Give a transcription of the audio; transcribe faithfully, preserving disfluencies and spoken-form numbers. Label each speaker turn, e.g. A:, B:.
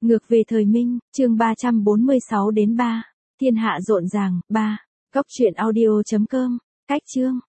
A: Ngược về thời Minh, chương ba trăm bốn mươi sáu đến ba. Thiên hạ rộn ràng, ba. Góc truyện audio chấm com. Cách chương.